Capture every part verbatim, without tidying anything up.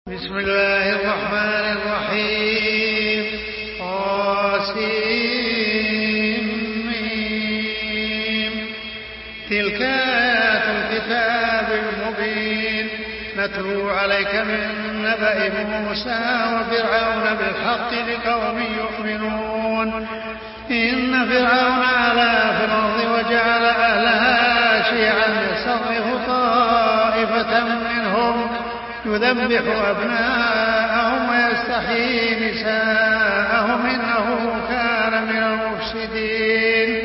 بسم الله الرحمن الرحيم. طاسيم. تلك آيات الكتاب المبين نتلو عليك من نبأ موسى وفرعون بالحق لقوم يؤمنون. إن فرعون علا في الأرض وجعل أهلها شيعا يستضعف طائفة منهم يذبح أبناءهم ويستحيي نساءهم إنه كان من المفسدين.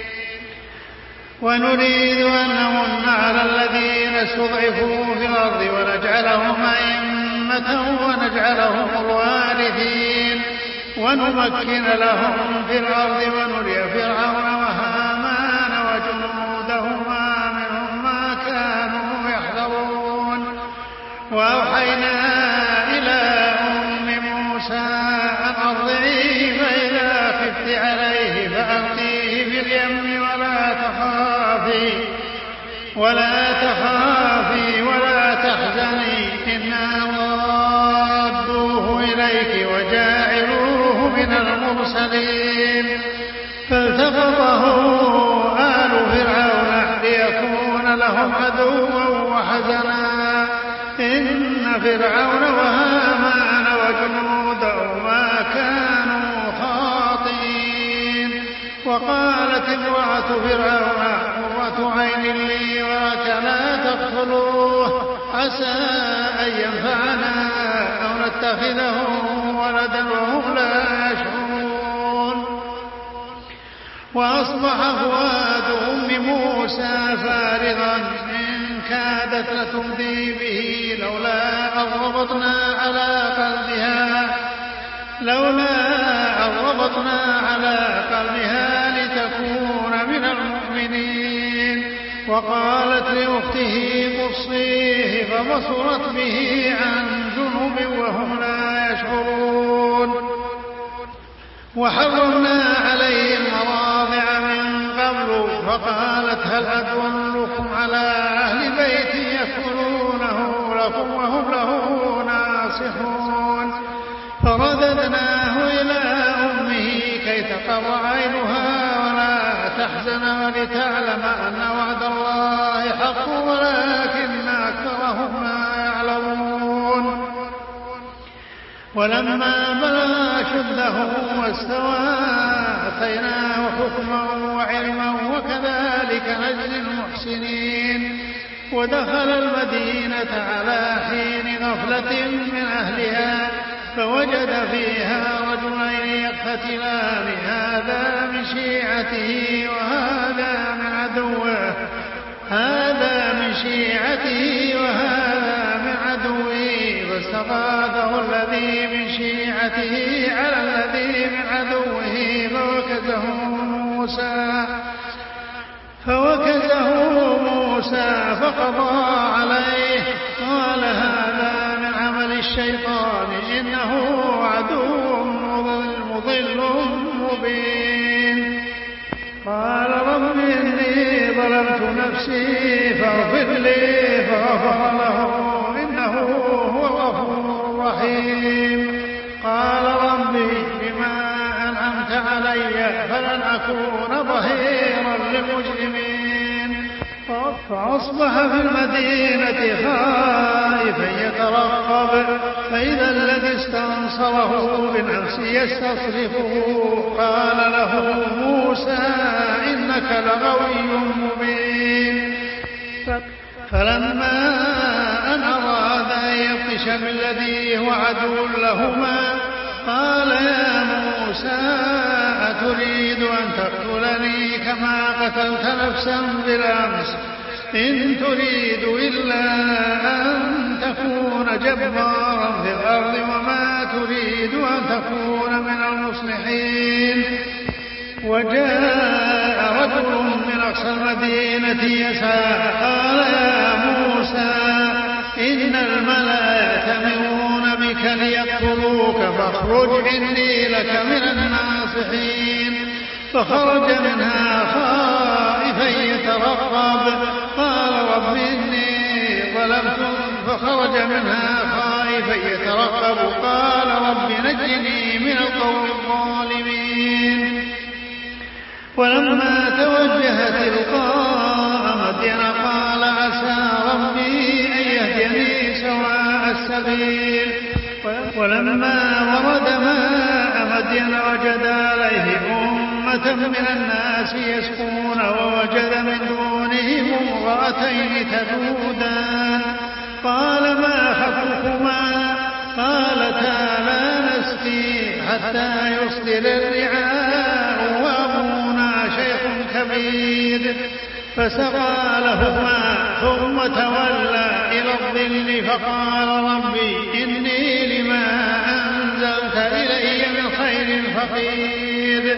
ونريد أن نمن على الذين استضعفوا في الأرض ونجعلهم أئمة ونجعلهم الوارثين ونمكن لهم في الأرض ونري فرعون وهامان وجنودهما منهم ما كانوا يحذرون. وأوحينا إلى أم موسى أن أرضعيه فإذا خفت عليه فألقيه في اليم ولا تخافي ولا تخافي ولا تحزني إنا رادوه إليك وجاعلوه من المرسلين. فالتقطه آل فرعون ليكون لهم عدوا وحزنا إن فرعون وهامان وجنودهما كانوا خاطئين. وقالت امرأة فرعون قرة عين لي ولك لا تقتلوه عسى أن ينفعنا أو نتخذه ولدا وهم لا يشعرون. وأصبح فؤاد أم موسى فارغا إن كادت لتبدي به لولا أن ربطنا على قلبها لولا أن ربطنا على قلبها لتكون من المؤمنين. وقالت لأخته قصيه فبصرت به عن جنب وهم لا يشعرون. وحرمنا عليه المراضع من قبل فقالت هل أدلكم على أهل بيت يكفلونه لكم وهم له ناصحون. فرددناه إلى أمه كي تقر عينها ولا تحزن ولتعلم أن وعد الله حق ولكن أكثرهم لا يعلمون. ولما بلغ أشده واستوى آتيناه حكما وعلما وكذلك نجزي المحسنين. ودخل المدينة على حين غفلة من أهلها فوجد فيها رجلين يقتتلان هذا من شيعته وهذا من عدوه هذا من شيعته وهذا من عدوه فاستغاثه الذي من شيعته على الذي من عدوه فوكزه موسى فوكزه موسى فقضى عليه قال هذا من عمل الشيطان إنه عدو مضل مبين. قال رب إني ظلمت نفسي فاغفر لي فغفر له إنه هو الغفور الرحيم. قال ربي بما أنعمت علي فلن أكون ظهيرا للمجرمين. فأصبح في المدينة خائفا يترقب فإذا الذي استنصره بالأمس يستصرخه قال له موسى إنك لغوي مبين. فلما أن أراد أن يبطش بالذي هو عدو لهما قال يا موسى أتريد أن تقتلني كما قتلت نفسا بالأمس إن تريد إلا أن تكون جبارا في الأرض وما تريد أن تكون من المصلحين. وجاء رجل من أقصى المدينة يسعى قال يا موسى إن الملأ يأتمرون بك ليقتلوك فاخرج إني لك من الناصحين. فخرج منها خائفا يترقب قال رب إني ظلمت فخرج منها خائفا خائفا يترقب قال رب نجني من القوم الظالمين. ولما توجه تلقاء مدين قال عسى ربي أن يهديني سواء السبيل. ولما ورد ماء مدين وجد عليه أمة من الناس يسقون ووجد من دونهم امرأتين تذودان قال ما خطبكما قالتا لا نسقي حتى يصدر الرعاء وأبونا شيخ كبير فسقى لهما ثم تولى إلى الظل فقال ربي إني لما أنزلت إلي من خير فقير.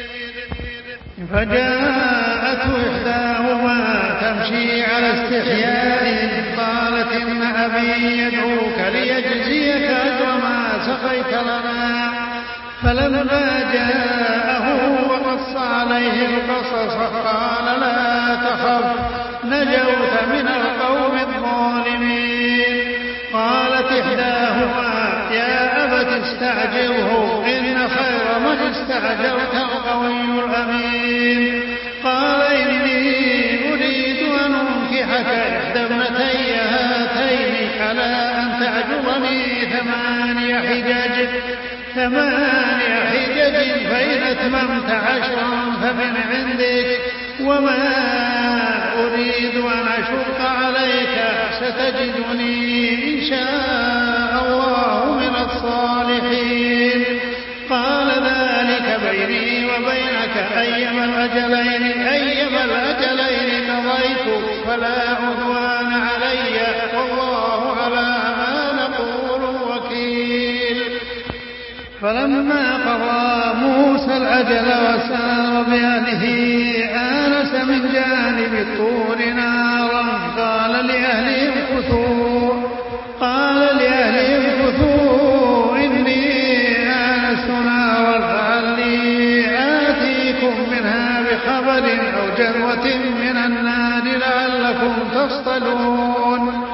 فجاءته إحداهما تمشي على استحياء قالت إن أبي يدعوك ليجزيك أجر ما سقيت لنا. فلما جاءه وقص عليه القصص قال لا تخف نجوت من القوم الظالمين. قالت إحداهما يا أبت استعجله إن خير من استعجلت القوي الأمين. قال إني أريد أن أنكحك إحدى ابنتي هاتين على أن تعجبني ثماني حجج ثماني حجج فإن أتممت عشرا فمن عندك وما أريد أن أشق عليك ستجدني إن شاء الله من الصالحين. قال ذلك بيني وبينك أيما الأجلين أيما الأجلين قضيت فلا عدوان علي والله على ما نقول وكيل. فلما قضى موسى الأجل وسار بأهله آنس من جانب الطور نارا قال لأهلهم كثوا قال لأهلهم كثوا إني آنست نارا لعلي آتيكم منها بخبر أو جذوة من النار لعلكم تصطلون.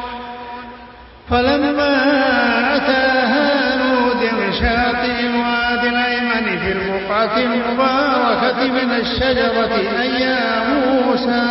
فلما أتاها نودي من شاطئ الوادي الأيمن في البقعة المباركة من الشجرة أي يا موسى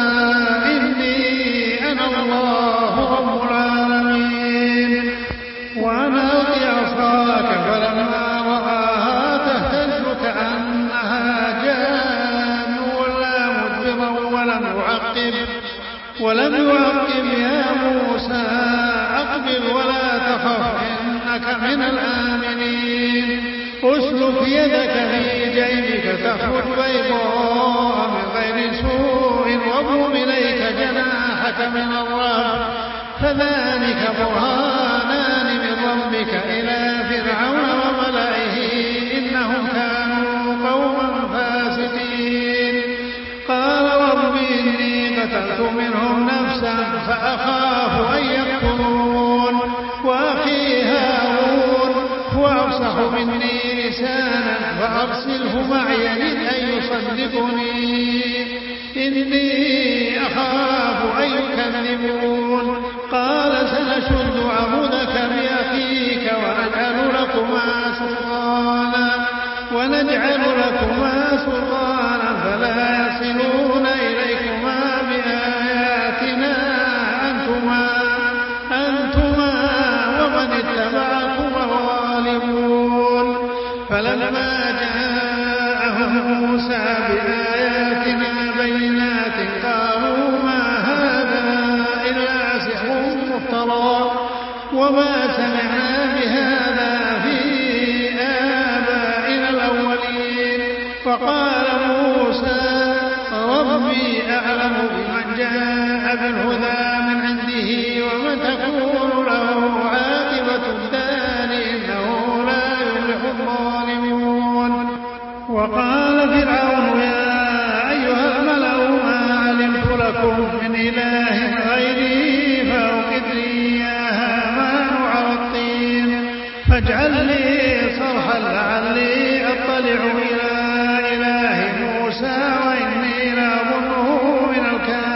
إني أنا الله رب العالمين وأنا ألقي عصاك. فلما رآها تهتز كأنها جان ولا مدبرا ولم يعقب ولم يعقب يا موسى أقبل ولا تخف إنك من الآمنين. أسلك يدك في جيبك تخرج بيضاء من غير سوء واضم إليك جناحك من الرهب فذلك برهانان من ربك إلى فرعون وملئه إنهم كانوا قوما فاسقين. قال رب إني قتلت منهم نفسا فأخاف أن يقتلون وأخي هارون هو أفصح مني لسانا فأرسله معي أن يصدقني إني أخاف أن يكذبون. قال سنشد عضدك بأخيك ونجعل لكما سلطانا ونجعل لكما سلطانا فلا يصلون إليكما بآياتنا أنتما أنتما ومن اتبعكما الغالبون. فلما جاءهم موسى بآياتنا بينات قالوا ما هذا إلا سحر مفترى وما سمعنا بهذا في آبائنا الأولين. فقال موسى ربي أعلم بمن جاء بالهدى من عنده ومن تكون له عاقبة الدار إنه لا يفلح الظالمون. وقال فرعون يا أيها الملأ ما علمت لكم من إله غيري فأوقد لي يا هامان على الطين فاجعل لي صرحا لعلي أطلع إلى إله موسى وإني لأظنه من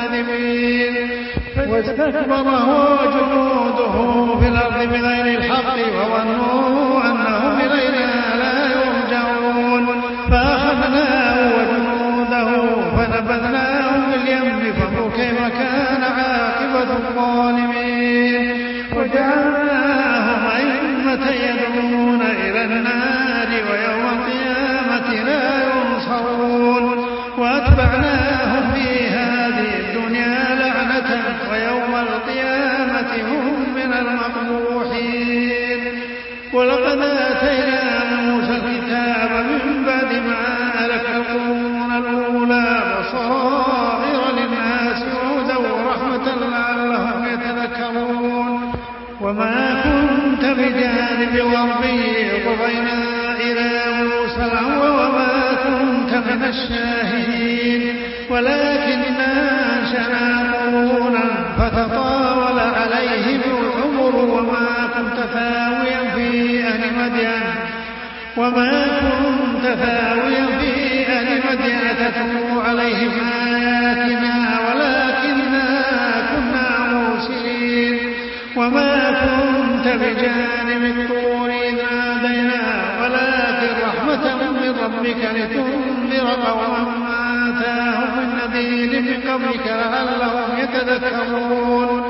الكاذبين. واستكبر هو وجنوده في الأرض بغير الحق بالحق وظنوا أنهم إلينا لا يرجعون فأخذناه وجنوده فنبذناهم باليم فانظر كيف كان عاقبة الظالمين وجعلناهم أئمة يدعون إلى النار ويوم القيامة لا ينصرون وأتبعناهم في هذه الدنيا لعنة ويوم القيامة هم من المقبوحين ولقد آتينا موسى الكتاب من بعد ما أهلكنا القرون الأولى بصائر للناس وهدى ورحمة لعلهم يتذكرون وما كنت بجانب غربي قضينا إلى موسى الأمر وما كنت من الشاهدين ولكننا أنشأنا قرونا فتطاول عليهم العمر وما كنت ثاويا في أهل مدين وما كنت ثاويا في أهل مدين تتلو عليهم آياتنا ولكننا كنا مرسلين وما كنت بجانب الطور إذ نادينا ولكن رحمة من ربك لتنذر قوما ما آتاهم من نذير من قبلك لعلهم يتذكرون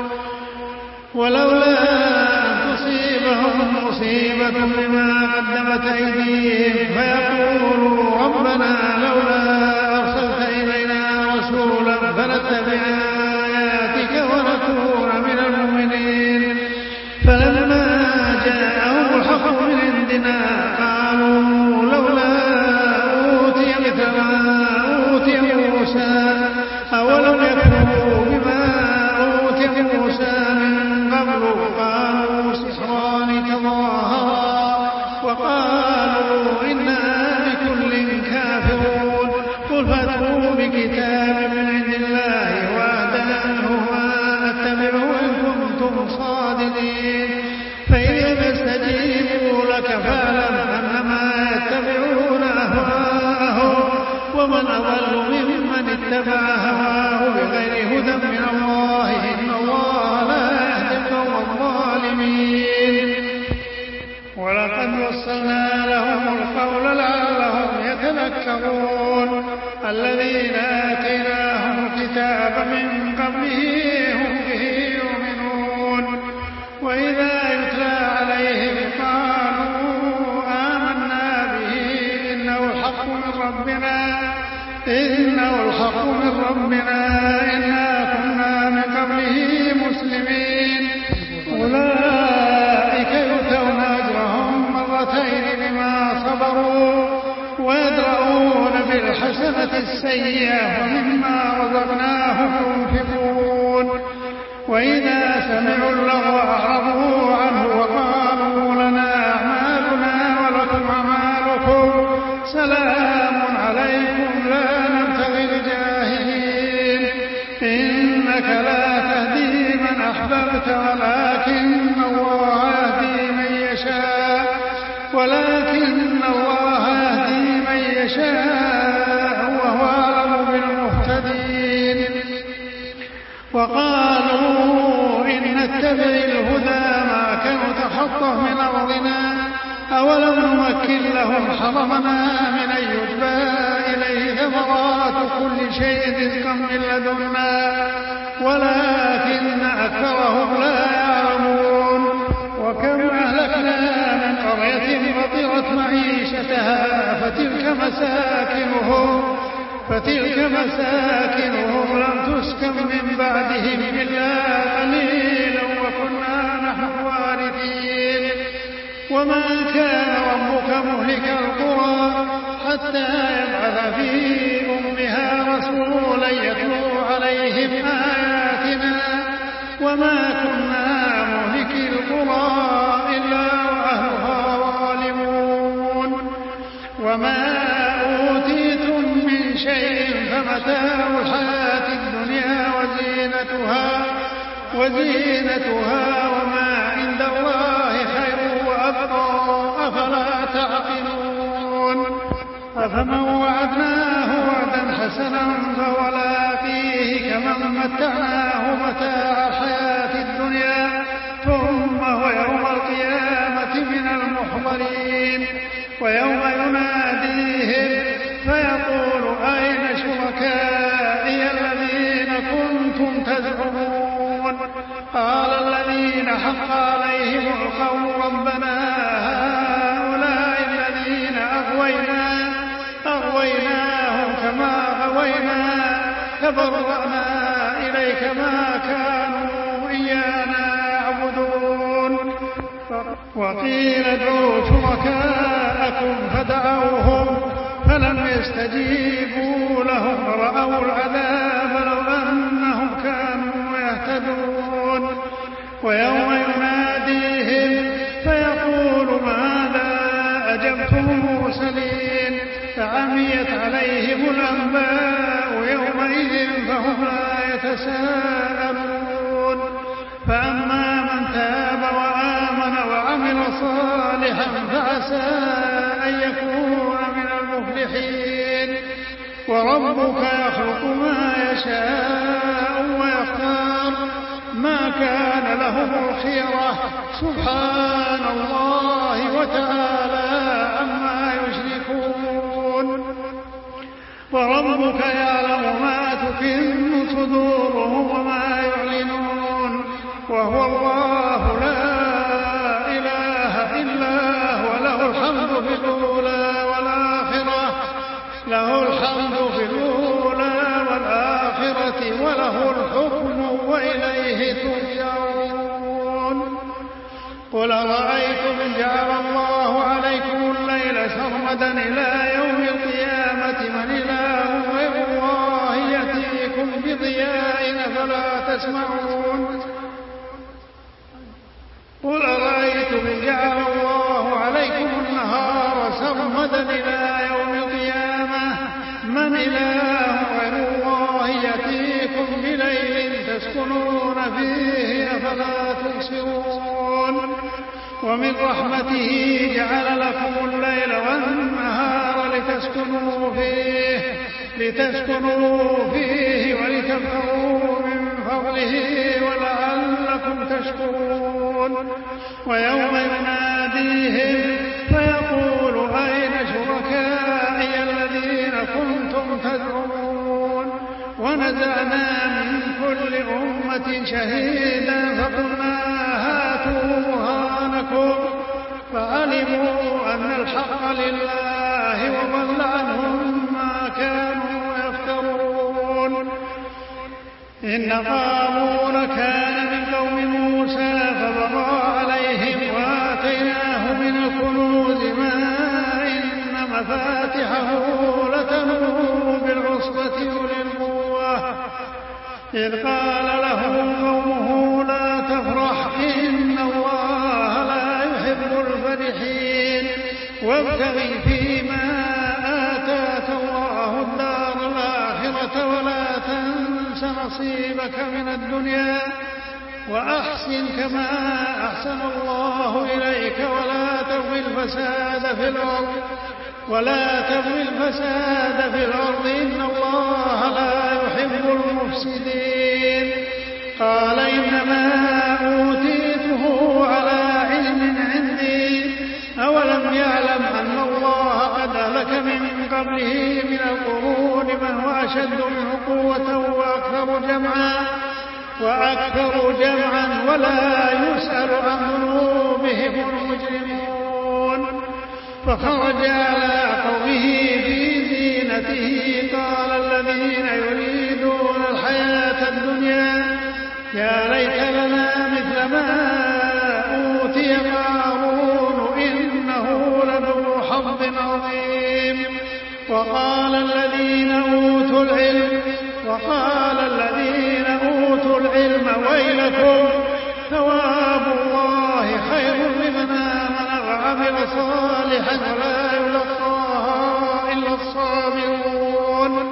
ولولا أن تصيبهم مصيبة بما قدمت أيديهم فيقولوا ربنا لولا أرسلت إلينا رسولا فنتبع آياتك ونكون من المؤمنين فلما جاءهم الحق من عندنا قالوا لولا أوتي مثل ما أوتي موسى أولم يكفروا بما أوتي موسى من قبل قالوا سحران تظاهرا وقالوا إنا بكل كافرون قل فاتوا بكتاب من عند الله وأهدى منه ما أتبعه إن كنتم صادقين فإن يستجيبوا لك فاعلم أنما يتبعون أهواءهم ومن أضل ممن اتبع هواه بغير هدى من الله إن الله لا يهدي القوم الظالمين ولقد وصلنا لهم القول لعلهم يتذكرون الذين آتيناهم الكتاب من قبله هم به يؤمنون وإذا يتلى عليهم قالوا آمنا به إنه الحق من ربنا إنه الحق من ربنا إنا كنا من قبله مسلمين أولئك يؤتون أجرهم مرتين بما صبروا ويدرؤون بالحسنة السيئة ومما رزقناهم ينفقون وإذا سمعوا اللغو أعرضوا عنه وقالوا لنا أعمالنا ولكم أعمالكم سلام عليكم لا نبتغي الجاهلين إنك لا تهدي من أحببت ولكن الله يهدي من يشاء ولكن الله يهدي من يشاء وهو أعلم بالمهتدين وقالوا إن نتبع الهدى ما كان تخطف من أرضنا أولم نمكن لهم حرمنا من أن يجبى إليه ثمرات كل شيء رزقا من لدنا ولكن أكثرهم لا يعلمون وكم أهلكنا من قرية بطرت معيشتها فتلك مساكنهم فتلك مساكنهم لم تسكن من بعدهم إلا قليلا وكنا نحن الوارثين وما كان ربك مهلك القرى حتى يبعث في أمها رسولا يتلو عليهم آياتنا وما كنا مهلك القرى إلا وأهلها ظالمون وما أوتيتم من شيء فمتاع الحياة الدنيا وزينتها وزينتها وما عند الله خير وأبقى أفلا تعقلون أفمن وعدناه وعدا حسنا فهو لاقيه كمن متعناه متاع الحياة الدنيا ثم هو يوم القيامة المحضرين. ويوم يناديهم فيقول أين شركائي الذين كنتم تزعمون؟ قال الذين حق عليهم القول ربنا هؤلاء الذين أغوينا أغويناهم كما غوينا تبرأنا إليك ما كانوا إيانا يعبدون. وقيل ادعوا شركاءكم فدعوهم فلم يستجيبوا لهم رأوا العذاب لو أنهم كانوا يهتدون. ويوم يناديهم فيقول ماذا أجبتم المرسلين؟ فعميت عليهم الأنباء يومئذ فهم لا يتساءلون. فأما من تاب وآمن وعمل صالحا فعسى أن يكون من المفلحين. وربك يخلق ما يشاء ويختار ما كان لهم الخيرة سبحان الله وتعالى عما يشركون. وربك يعلم ما تكن صدورهم وما يعلنون وهو الله لا إله إلا هو له الحمد في الأولى والآخرة له الحمد في الأولى والآخرة وله الحكم وإليه ترجعون. قل أرأيتم إن جعل الله عليكم الليل سرمدا إلى يوم القيامة من إله غير الله يأتيكم بضياء أفلا تسمعون؟ قل أرأيتم إن جعل الله عليكم النهار سرمدا إلى يوم القيامة من إله غير الله يأتيكم بليل تسكنون فيه أفلا تبصرون؟ ومن رحمته جعل لكم الليل والنهار لتسكنوا فيه لتسكنوا فيه ولتبتغوا من فضله ولعلكم تشكرون. ويوم يناديهم فيقول أين شركائي الذين كنتم تزعمون؟ ونزعنا من كل أمة شهيدا فقلنا هاتوا برهانكم فعلموا أن الحق لله وضل عنهم ما كانوا يفترون. إن قارون كان من قوم موسى فبغى عليهم وآتيناه من الكنوز ما إن مفاتحه لتنوء بالعصبة أولي القوة إذ قال له قومه لا تفرح إن الله لا يحب الفرحين وابتغ فيما آتاك الله الدار الآخرة ولا تنس نصيبك من الدنيا وأحسن كما أحسن الله إليك ولا تبغ الفساد في الأرض ولا تبغ الفساد في الأرض إن الله لا يحب المفسدين. قال إنما أوتيته على علم عندي أولم يعلم أن الله قد أهلك من قبله من القرون من هو أشد منه قوة وأكثر جمعا وأكثر جمعا ولا يسأل عن ذنوبهم المجرمون. فخرج على قومه في زينته قال الذين يريدون الحياة الدنيا يا ليت لنا مثل ما أوتي قارون إنه لذو حظ عظيم. وقال الذين أوتوا العلم وقال الذين أوتوا العلم ويلكم ثواب الله خير لمن آمن وعمل صالحا ولا يلقاها إلا الصابرون.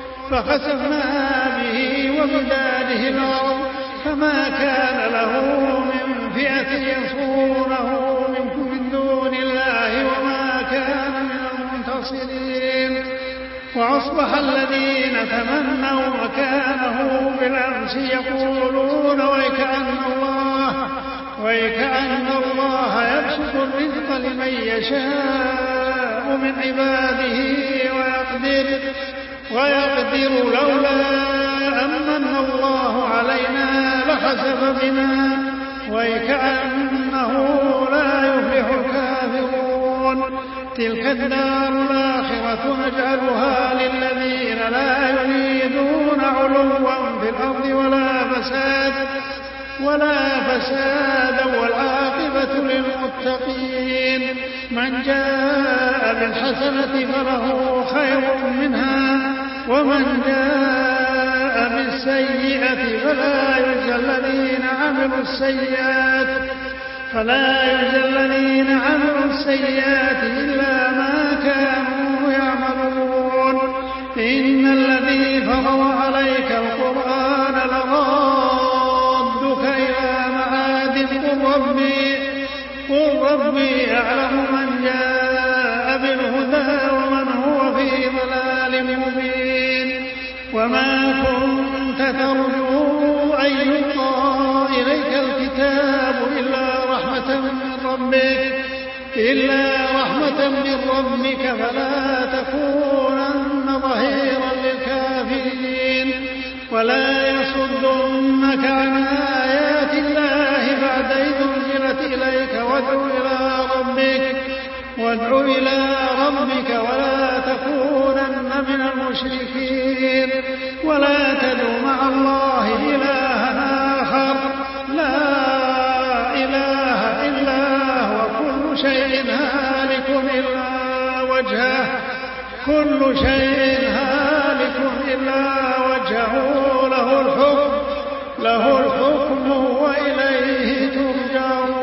فخسفنا به وبداره الأرض فما كان له من فئة ينصرونه من دون الله وما كان من المنتصرين. وأصبح الذين تمنوا مكانه بالأمس يقولون ويكأن الله وكأن الله يبسط الرزق لمن يشاء من عباده ويقدر ويقدر لولا أمن الله علينا لخسف بنا وكأنه لا يفلح الكافرون. تلك الدار الآخرة نجعلها للذين لا يريدون علوا في الأرض ولا فساد ولا فسادا والعاقبة للمتقين. من جاء بالحسنة فله خير منها ومن جاء بالسيئة فلا يجزى الذين عملوا السيئات فلا يجزى الذين عملوا السيئات إلا ما كانوا يعملون. إن الذي فرض عليك القرآن لرادك إلى معاد قل ربي, قل ربي أعلم من جاء بالهدى ومن هو في ضلال مبين. وما كنت ترجو أن يلقى إليك الكتاب إلا رحمة من ربك إلا رحمة من ربك فلا تكونن ظهيرا للكافرين. ولا يصدنك عن آيات الله بعد إذ أنزلت إليك وادع إلى ربك وادع إلى ربك ولا تكونن من المشركين. ولا تدع مع الله إلها آخر لا إله إلا هو كل شيء هالك إلا وجهه كل شيء هالك إلا وجهه له الحكم له الحكم وإليه ترجعون.